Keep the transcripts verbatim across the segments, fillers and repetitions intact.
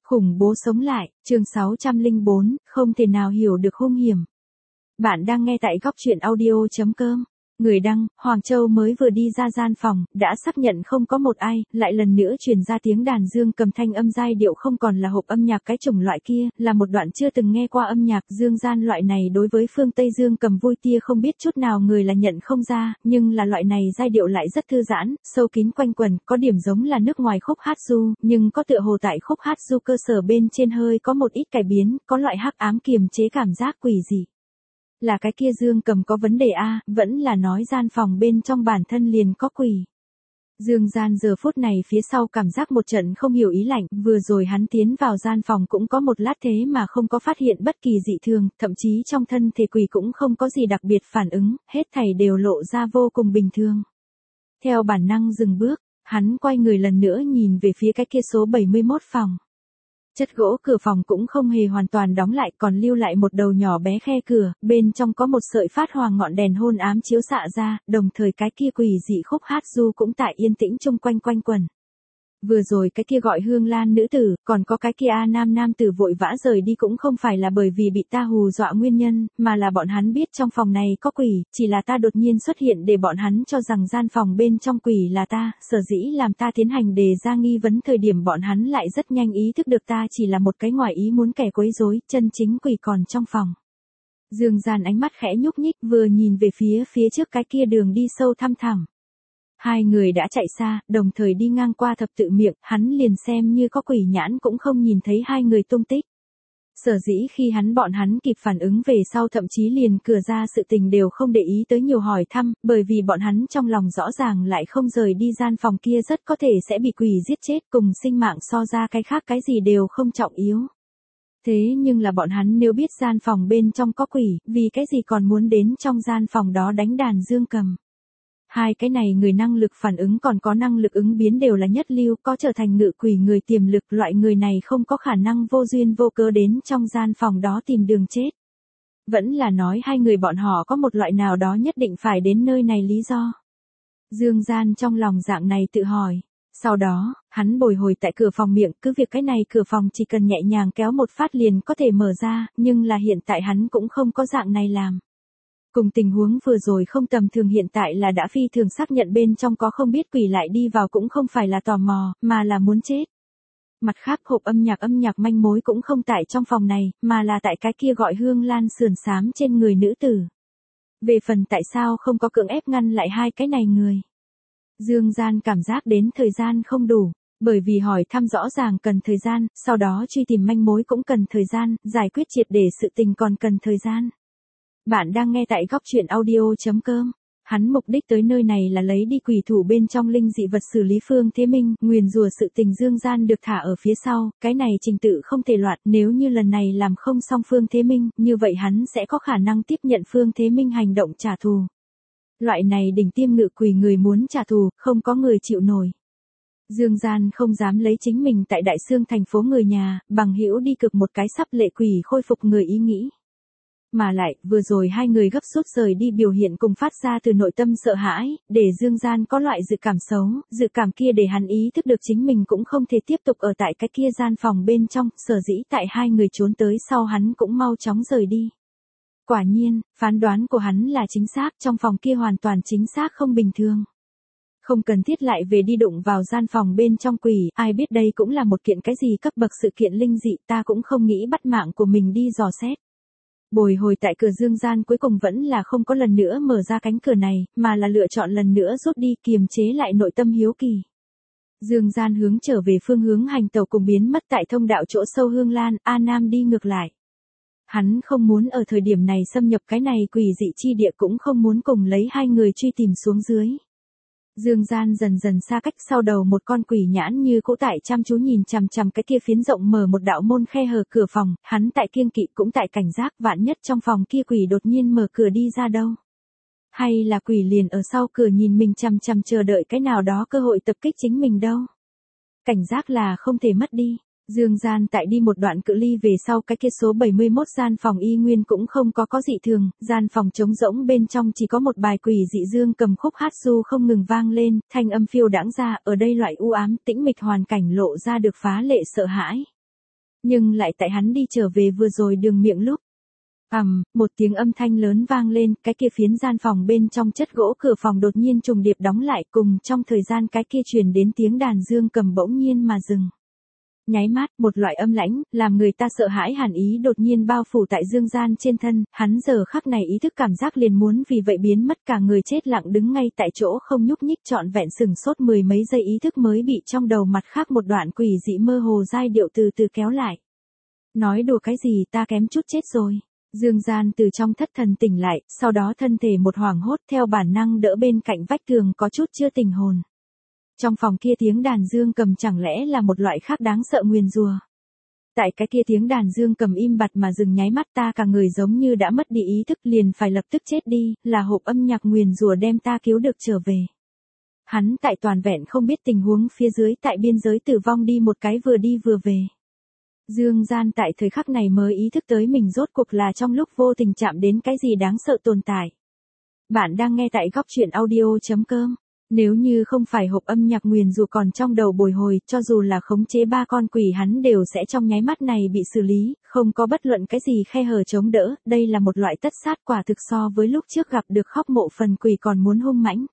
Khủng bố sống lại, chương sáu trăm lẻ bốn, không thể nào hiểu được hung hiểm. Bạn đang nghe tại góc truyện audio chấm com. Người đăng, Hoàng Châu mới vừa đi ra gian phòng, đã xác nhận không có một ai, lại lần nữa truyền ra tiếng đàn dương cầm thanh âm giai điệu không còn là hộp âm nhạc cái chủng loại kia, là một đoạn chưa từng nghe qua âm nhạc dương gian loại này đối với phương Tây dương cầm vui tia không biết chút nào người là nhận không ra, nhưng là loại này giai điệu lại rất thư giãn, sâu kín quanh quẩn, có điểm giống là nước ngoài khúc hát du, nhưng có tựa hồ tại khúc hát du cơ sở bên trên hơi có một ít cải biến, có loại hắc ám kiềm chế cảm giác quỷ dị. Là cái kia dương cầm có vấn đề a, vẫn là nói gian phòng bên trong bản thân liền có quỷ. Dương gian giờ phút này phía sau cảm giác một trận không hiểu ý lạnh, vừa rồi hắn tiến vào gian phòng cũng có một lát thế mà không có phát hiện bất kỳ dị thường, thậm chí trong thân thể quỷ cũng không có gì đặc biệt phản ứng, hết thảy đều lộ ra vô cùng bình thường. Theo bản năng dừng bước, hắn quay người lần nữa nhìn về phía cái kia số bảy mươi mốt phòng. Chất gỗ cửa phòng cũng không hề hoàn toàn đóng lại, còn lưu lại một đầu nhỏ bé khe cửa, bên trong có một sợi phát hoàng ngọn đèn hôn ám chiếu xạ ra, đồng thời cái kia quỷ dị khúc hát du cũng tại yên tĩnh chung quanh quanh quẩn. Vừa rồi cái kia gọi Hương Lan nữ tử, còn có cái kia A nam nam tử vội vã rời đi cũng không phải là bởi vì bị ta hù dọa nguyên nhân, mà là bọn hắn biết trong phòng này có quỷ, chỉ là ta đột nhiên xuất hiện để bọn hắn cho rằng gian phòng bên trong quỷ là ta, sở dĩ làm ta tiến hành đề ra nghi vấn thời điểm bọn hắn lại rất nhanh ý thức được ta chỉ là một cái ngoài ý muốn kẻ quấy rối, chân chính quỷ còn trong phòng. Dương Gian ánh mắt khẽ nhúc nhích vừa nhìn về phía phía trước cái kia đường đi sâu thăm thẳm. Hai người đã chạy xa, đồng thời đi ngang qua thập tự miệng, hắn liền xem như có quỷ nhãn cũng không nhìn thấy hai người tung tích. Sở dĩ khi hắn bọn hắn kịp phản ứng về sau thậm chí liền cửa ra sự tình đều không để ý tới nhiều hỏi thăm, bởi vì bọn hắn trong lòng rõ ràng lại không rời đi gian phòng kia rất có thể sẽ bị quỷ giết chết cùng sinh mạng so ra cái khác cái gì đều không trọng yếu. Thế nhưng là bọn hắn nếu biết gian phòng bên trong có quỷ, vì cái gì còn muốn đến trong gian phòng đó đánh đàn dương cầm. Hai cái này người năng lực phản ứng còn có năng lực ứng biến đều là nhất lưu, có trở thành ngự quỷ người tiềm lực, loại người này không có khả năng vô duyên vô cớ đến trong gian phòng đó tìm đường chết. Vẫn là nói hai người bọn họ có một loại nào đó nhất định phải đến nơi này lý do. Dương Gian trong lòng dạng này tự hỏi. Sau đó, hắn bồi hồi tại cửa phòng miệng, cứ việc cái này cửa phòng chỉ cần nhẹ nhàng kéo một phát liền có thể mở ra, nhưng là hiện tại hắn cũng không có dạng này làm. Cùng tình huống vừa rồi không tầm thường hiện tại là đã phi thường xác nhận bên trong có không biết quỷ lại đi vào cũng không phải là tò mò, mà là muốn chết. Mặt khác hộp âm nhạc âm nhạc manh mối cũng không tại trong phòng này, mà là tại cái kia gọi Hương Lan sườn xám trên người nữ tử. Về phần tại sao không có cưỡng ép ngăn lại hai cái này người. Dương Gian cảm giác đến thời gian không đủ, bởi vì hỏi thăm rõ ràng cần thời gian, sau đó truy tìm manh mối cũng cần thời gian, giải quyết triệt để sự tình còn cần thời gian. Bạn đang nghe tại góc truyện audio chấm com. Hắn mục đích tới nơi này là lấy đi quỷ thủ bên trong linh dị vật xử lý Phương Thế Minh, nguyền rủa sự tình Dương Gian được thả ở phía sau, cái này trình tự không thể loạn, nếu như lần này làm không xong Phương Thế Minh, như vậy hắn sẽ có khả năng tiếp nhận Phương Thế Minh hành động trả thù. Loại này đỉnh tiêm ngự quỷ người muốn trả thù, không có người chịu nổi. Dương Gian không dám lấy chính mình tại Đại Xương thành phố người nhà, bằng hữu đi cực một cái sắp lệ quỷ khôi phục người ý nghĩ. Mà lại, vừa rồi hai người gấp rút rời đi biểu hiện cùng phát ra từ nội tâm sợ hãi, để Dương Gian có loại dự cảm xấu, dự cảm kia để hắn ý thức được chính mình cũng không thể tiếp tục ở tại cái kia gian phòng bên trong, sở dĩ tại hai người trốn tới sau hắn cũng mau chóng rời đi. Quả nhiên, phán đoán của hắn là chính xác, trong phòng kia hoàn toàn chính xác không bình thường. Không cần thiết lại về đi đụng vào gian phòng bên trong quỷ, ai biết đây cũng là một kiện cái gì cấp bậc sự kiện linh dị, ta cũng không nghĩ bắt mạng của mình đi dò xét. Bồi hồi tại cửa Dương Gian cuối cùng vẫn là không có lần nữa mở ra cánh cửa này, mà là lựa chọn lần nữa rút đi kiềm chế lại nội tâm hiếu kỳ. Dương Gian hướng trở về phương hướng hành tàu cùng biến mất tại thông đạo chỗ sâu Hương Lan, A Nam đi ngược lại. Hắn không muốn ở thời điểm này xâm nhập cái này quỷ dị chi địa cũng không muốn cùng lấy hai người truy tìm xuống dưới. Dương Gian dần dần xa cách sau đầu một con quỷ nhãn như cũ tại chăm chú nhìn chằm chằm cái kia phiến rộng mở một đạo môn khe hở cửa phòng, hắn tại kiêng kỵ cũng tại cảnh giác vạn nhất trong phòng kia quỷ đột nhiên mở cửa đi ra đâu. Hay là quỷ liền ở sau cửa nhìn mình chằm chằm chờ đợi cái nào đó cơ hội tập kích chính mình đâu. Cảnh giác là không thể mất đi. Dương Gian tại đi một đoạn cự ly về sau cái kia số bảy mươi mốt gian phòng y nguyên cũng không có có dị thường, gian phòng trống rỗng bên trong chỉ có một bài quỷ dị dương cầm khúc hát du không ngừng vang lên, thanh âm phiêu đãng ra, ở đây loại u ám tĩnh mịch hoàn cảnh lộ ra được phá lệ sợ hãi. Nhưng lại tại hắn đi trở về vừa rồi đường miệng lúc. Ầm, một tiếng âm thanh lớn vang lên, cái kia phiến gian phòng bên trong chất gỗ cửa phòng đột nhiên trùng điệp đóng lại, cùng trong thời gian cái kia truyền đến tiếng đàn dương cầm bỗng nhiên mà dừng. Nháy mắt, một loại âm lãnh, làm người ta sợ hãi hàn ý đột nhiên bao phủ tại Dương Gian trên thân, hắn giờ khắc này ý thức cảm giác liền muốn vì vậy biến mất, cả người chết lặng đứng ngay tại chỗ không nhúc nhích, trọn vẹn sừng sốt mười mấy giây ý thức mới bị trong đầu mặt khác một đoạn quỷ dị mơ hồ giai điệu từ từ kéo lại. Nói đùa cái gì, ta kém chút chết rồi. Dương Gian từ trong thất thần tỉnh lại, sau đó thân thể một hoảng hốt theo bản năng đỡ bên cạnh vách tường có chút chưa tỉnh hồn. Trong phòng kia tiếng đàn dương cầm chẳng lẽ là một loại khác đáng sợ nguyền rủa. Tại cái kia tiếng đàn dương cầm im bặt mà dừng nháy mắt, ta cả người giống như đã mất đi ý thức, liền phải lập tức chết đi, là hộp âm nhạc nguyền rủa đem ta cứu được trở về. Hắn tại toàn vẹn không biết tình huống phía dưới, tại biên giới tử vong đi một cái vừa đi vừa về. Dương Gian tại thời khắc này mới ý thức tới mình rốt cuộc là trong lúc vô tình chạm đến cái gì đáng sợ tồn tại. Bạn đang nghe tại góc truyện audio chấm com. Nếu như không phải hộp âm nhạc nguyền rủa còn trong đầu bồi hồi, cho dù là khống chế ba con quỷ hắn đều sẽ trong nháy mắt này bị xử lý, không có bất luận cái gì khe hở chống đỡ, đây là một loại tất sát quả thực so với lúc trước gặp được khóc mộ phần quỷ còn muốn hung mãnh.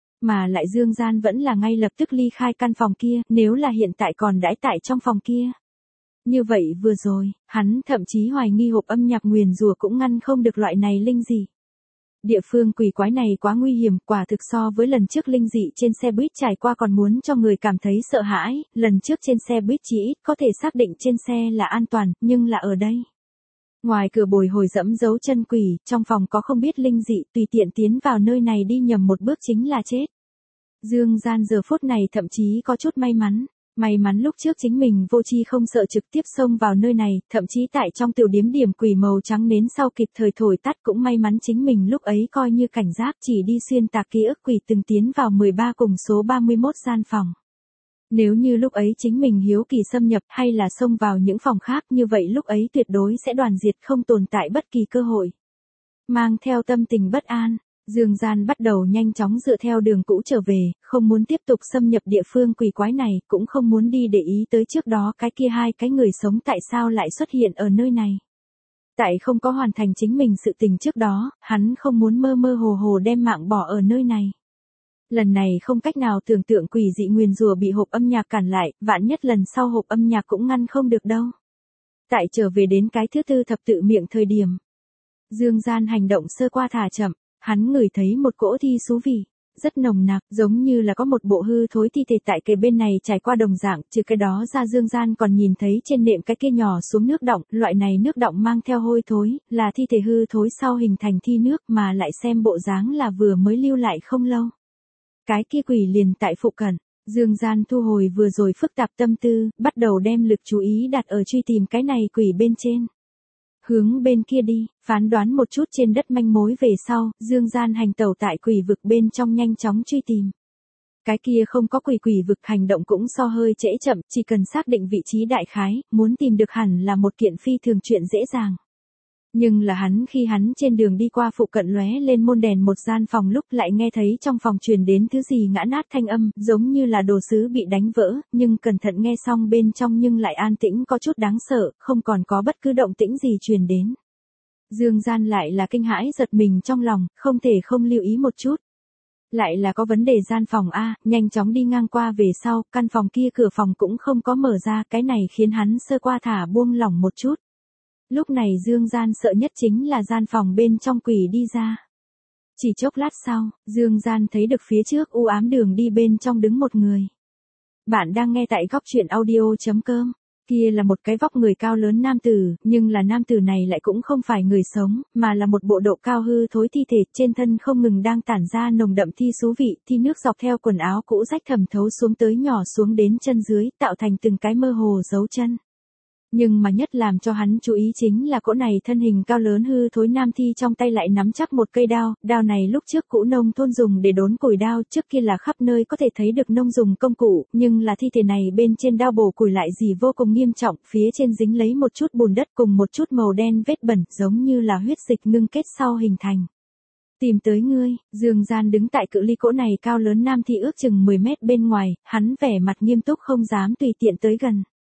Mà lại Dương Gian vẫn là ngay lập tức ly khai căn phòng kia, nếu là hiện tại còn đãi tại trong phòng kia. Như vậy vừa rồi, hắn thậm chí hoài nghi hộp âm nhạc nguyền rủa cũng ngăn không được loại này linh dị. Địa phương quỷ quái này quá nguy hiểm, quả thực so với lần trước linh dị trên xe buýt trải qua còn muốn cho người cảm thấy sợ hãi, lần trước trên xe buýt chỉ ít có thể xác định trên xe là an toàn, nhưng là ở đây. Ngoài cửa bồi hồi dẫm dấu chân quỷ, trong phòng có không biết linh dị, tùy tiện tiến vào nơi này đi nhầm một bước chính là chết. Dương Gian giờ phút này thậm chí có chút may mắn. May mắn lúc trước chính mình vô tri không sợ trực tiếp xông vào nơi này, thậm chí tại trong tiểu điếm điểm quỷ màu trắng nến sau kịp thời thổi tắt, cũng may mắn chính mình lúc ấy coi như cảnh giác chỉ đi xuyên tạc ký ức quỷ từng tiến vào mười ba cùng số ba mươi mốt gian phòng. Nếu như lúc ấy chính mình hiếu kỳ xâm nhập hay là xông vào những phòng khác, như vậy lúc ấy tuyệt đối sẽ đoàn diệt, không tồn tại bất kỳ cơ hội. Mang theo tâm tình bất an, Dương Gian bắt đầu nhanh chóng dựa theo đường cũ trở về, không muốn tiếp tục xâm nhập địa phương quỷ quái này, cũng không muốn đi để ý tới trước đó cái kia hai cái người sống tại sao lại xuất hiện ở nơi này. Tại không có hoàn thành chính mình sự tình trước đó, hắn không muốn mơ mơ hồ hồ đem mạng bỏ ở nơi này. Lần này không cách nào tưởng tượng quỷ dị nguyền rủa bị hộp âm nhạc cản lại, vạn nhất lần sau hộp âm nhạc cũng ngăn không được đâu. Tại trở về đến cái thứ tư thập tự miệng thời điểm, Dương Gian hành động sơ qua thả chậm. Hắn ngửi thấy một cỗ thi xú vị, rất nồng nặc, giống như là có một bộ hư thối thi thể tại kề bên này trải qua đồng dạng, trừ cái đó ra Dương Gian còn nhìn thấy trên nệm cái kia nhỏ xuống nước đọng, loại này nước đọng mang theo hôi thối, là thi thể hư thối sau hình thành thi nước, mà lại xem bộ dáng là vừa mới lưu lại không lâu. Cái kia quỷ liền tại phụ cận, Dương Gian thu hồi vừa rồi phức tạp tâm tư, bắt đầu đem lực chú ý đặt ở truy tìm cái này quỷ bên trên. Hướng bên kia đi, phán đoán một chút trên đất manh mối về sau, Dương Gian hành tẩu tại quỷ vực bên trong nhanh chóng truy tìm. Cái kia không có quỷ quỷ vực hành động cũng so hơi trễ chậm, chỉ cần xác định vị trí đại khái, muốn tìm được hẳn là một kiện phi thường chuyện dễ dàng. Nhưng là hắn khi hắn trên đường đi qua phụ cận lóe lên môn đèn một gian phòng lúc lại nghe thấy trong phòng truyền đến thứ gì ngã nát thanh âm, giống như là đồ sứ bị đánh vỡ, nhưng cẩn thận nghe xong bên trong nhưng lại an tĩnh có chút đáng sợ, không còn có bất cứ động tĩnh gì truyền đến. Dương Gian lại là kinh hãi giật mình trong lòng, không thể không lưu ý một chút. Lại là có vấn đề gian phòng A, nhanh chóng đi ngang qua về sau, căn phòng kia cửa phòng cũng không có mở ra, cái này khiến hắn sơ qua thả buông lỏng một chút. Lúc này Dương Gian sợ nhất chính là gian phòng bên trong quỷ đi ra. Chỉ chốc lát sau, Dương Gian thấy được phía trước u ám đường đi bên trong đứng một người. Bạn đang nghe tại góc truyện audio chấm com. Kia là một cái vóc người cao lớn nam tử, nhưng là nam tử này lại cũng không phải người sống, mà là một bộ độ cao hư thối thi thể, trên thân không ngừng đang tản ra nồng đậm thi xú vị, thi nước dọc theo quần áo cũ rách thẩm thấu xuống tới nhỏ xuống đến chân dưới, tạo thành từng cái mơ hồ dấu chân. Nhưng mà nhất làm cho hắn chú ý chính là cỗ này thân hình cao lớn hư thối nam thi trong tay lại nắm chắc một cây đao, đao này lúc trước cũ nông thôn dùng để đốn củi đao, trước kia là khắp nơi có thể thấy được nông dùng công cụ, nhưng là thi thể này bên trên đao bổ củi lại gì vô cùng nghiêm trọng, phía trên dính lấy một chút bùn đất cùng một chút màu đen vết bẩn, giống như là huyết dịch ngưng kết sau hình thành. Tìm tới ngươi, Dương Gian đứng tại cự ly cỗ này cao lớn nam thi ước chừng mười mét bên ngoài, hắn vẻ mặt nghiêm túc không dám tùy tiện tới gần.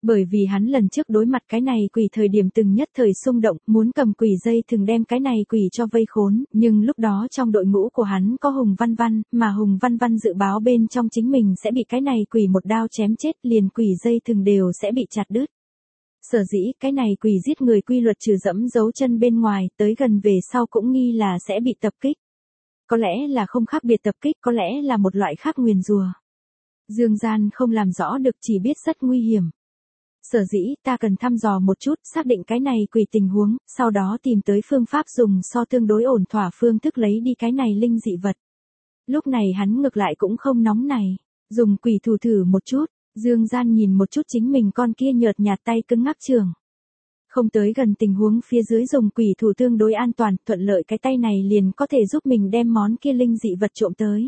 Bởi vì hắn lần trước đối mặt cái này quỷ thời điểm từng nhất thời xung động, muốn cầm quỷ dây thừng đem cái này quỷ cho vây khốn, nhưng lúc đó trong đội ngũ của hắn có Hùng Văn Văn, mà Hùng Văn Văn dự báo bên trong chính mình sẽ bị cái này quỷ một đao chém chết, liền quỷ dây thừng đều sẽ bị chặt đứt. Sở dĩ cái này quỷ giết người quy luật trừ dẫm dấu chân bên ngoài, tới gần về sau cũng nghi là sẽ bị tập kích. Có lẽ là không khác biệt tập kích, có lẽ là một loại khác nguyền rùa. Dương Gian không làm rõ được, chỉ biết rất nguy hiểm. Sở dĩ ta cần thăm dò một chút, xác định cái này quỷ tình huống, sau đó tìm tới phương pháp dùng so tương đối ổn thỏa phương thức lấy đi cái này linh dị vật. Lúc này hắn ngược lại cũng không nóng này, dùng quỷ thủ thử một chút, Dương Gian nhìn một chút chính mình con kia nhợt nhạt tay cứng ngắc trường. Không tới gần tình huống phía dưới dùng quỷ thủ tương đối an toàn, thuận lợi cái tay này liền có thể giúp mình đem món kia linh dị vật trộm tới.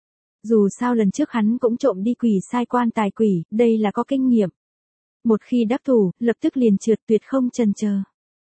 Dù sao lần trước hắn cũng trộm đi quỷ sai quan tài quỷ, đây là có kinh nghiệm. Một khi đắc thủ, lập tức liền trượt tuyệt không chần chờ.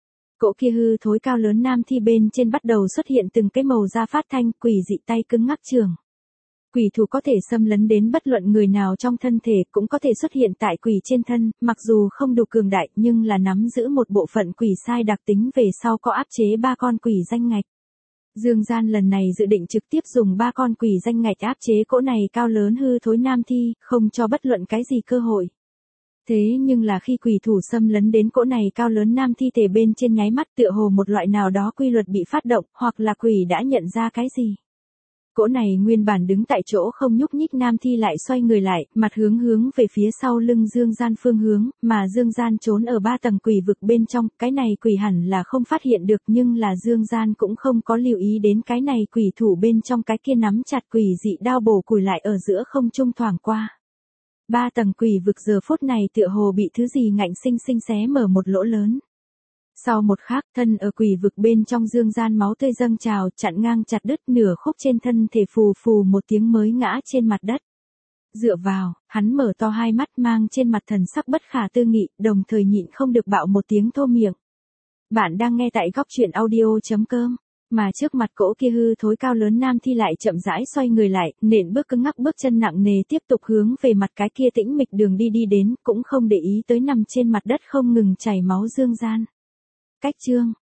Cỗ kia hư thối cao lớn nam thi bên trên bắt đầu xuất hiện từng cái màu da phát thanh, quỷ dị tay cứng ngắc trường. Quỷ thủ có thể xâm lấn đến bất luận người nào trong thân thể, cũng có thể xuất hiện tại quỷ trên thân, mặc dù không đủ cường đại nhưng là nắm giữ một bộ phận quỷ sai đặc tính về sau có áp chế ba con quỷ danh ngạch. Dương Gian lần này dự định trực tiếp dùng ba con quỷ danh ngạch áp chế cỗ này cao lớn hư thối nam thi, không cho bất luận cái gì cơ hội. Thế nhưng là khi quỷ thủ xâm lấn đến cỗ này cao lớn nam thi thể bên trên nháy mắt tựa hồ một loại nào đó quy luật bị phát động, hoặc là quỷ đã nhận ra cái gì. Cỗ này nguyên bản đứng tại chỗ không nhúc nhích nam thi lại xoay người lại, mặt hướng hướng về phía sau lưng Dương Gian phương hướng, mà Dương Gian trốn ở ba tầng quỷ vực bên trong, cái này quỷ hẳn là không phát hiện được nhưng là Dương Gian cũng không có lưu ý đến cái này quỷ thủ bên trong cái kia nắm chặt quỷ dị đao bổ củi lại ở giữa không trung thoảng qua. Ba tầng quỷ vực giờ phút này tựa hồ bị thứ gì ngạnh sinh sinh xé mở một lỗ lớn. Sau một khắc, thân ở quỷ vực bên trong Dương Gian máu tươi dâng trào, chặn ngang chặt đứt nửa khúc trên thân thể, phù phù một tiếng mới ngã trên mặt đất. Dựa vào, hắn mở to hai mắt mang trên mặt thần sắc bất khả tư nghị, đồng thời nhịn không được bạo một tiếng thô miệng. Bạn đang nghe tại góc truyện audio chấm com, mà trước mặt cỗ kia hư thối cao lớn nam thi lại chậm rãi xoay người lại, nện bước cứng ngắc bước chân nặng nề tiếp tục hướng về mặt cái kia tĩnh mịch đường đi đi đến, cũng không để ý tới nằm trên mặt đất không ngừng chảy máu Dương Gian. Cách chương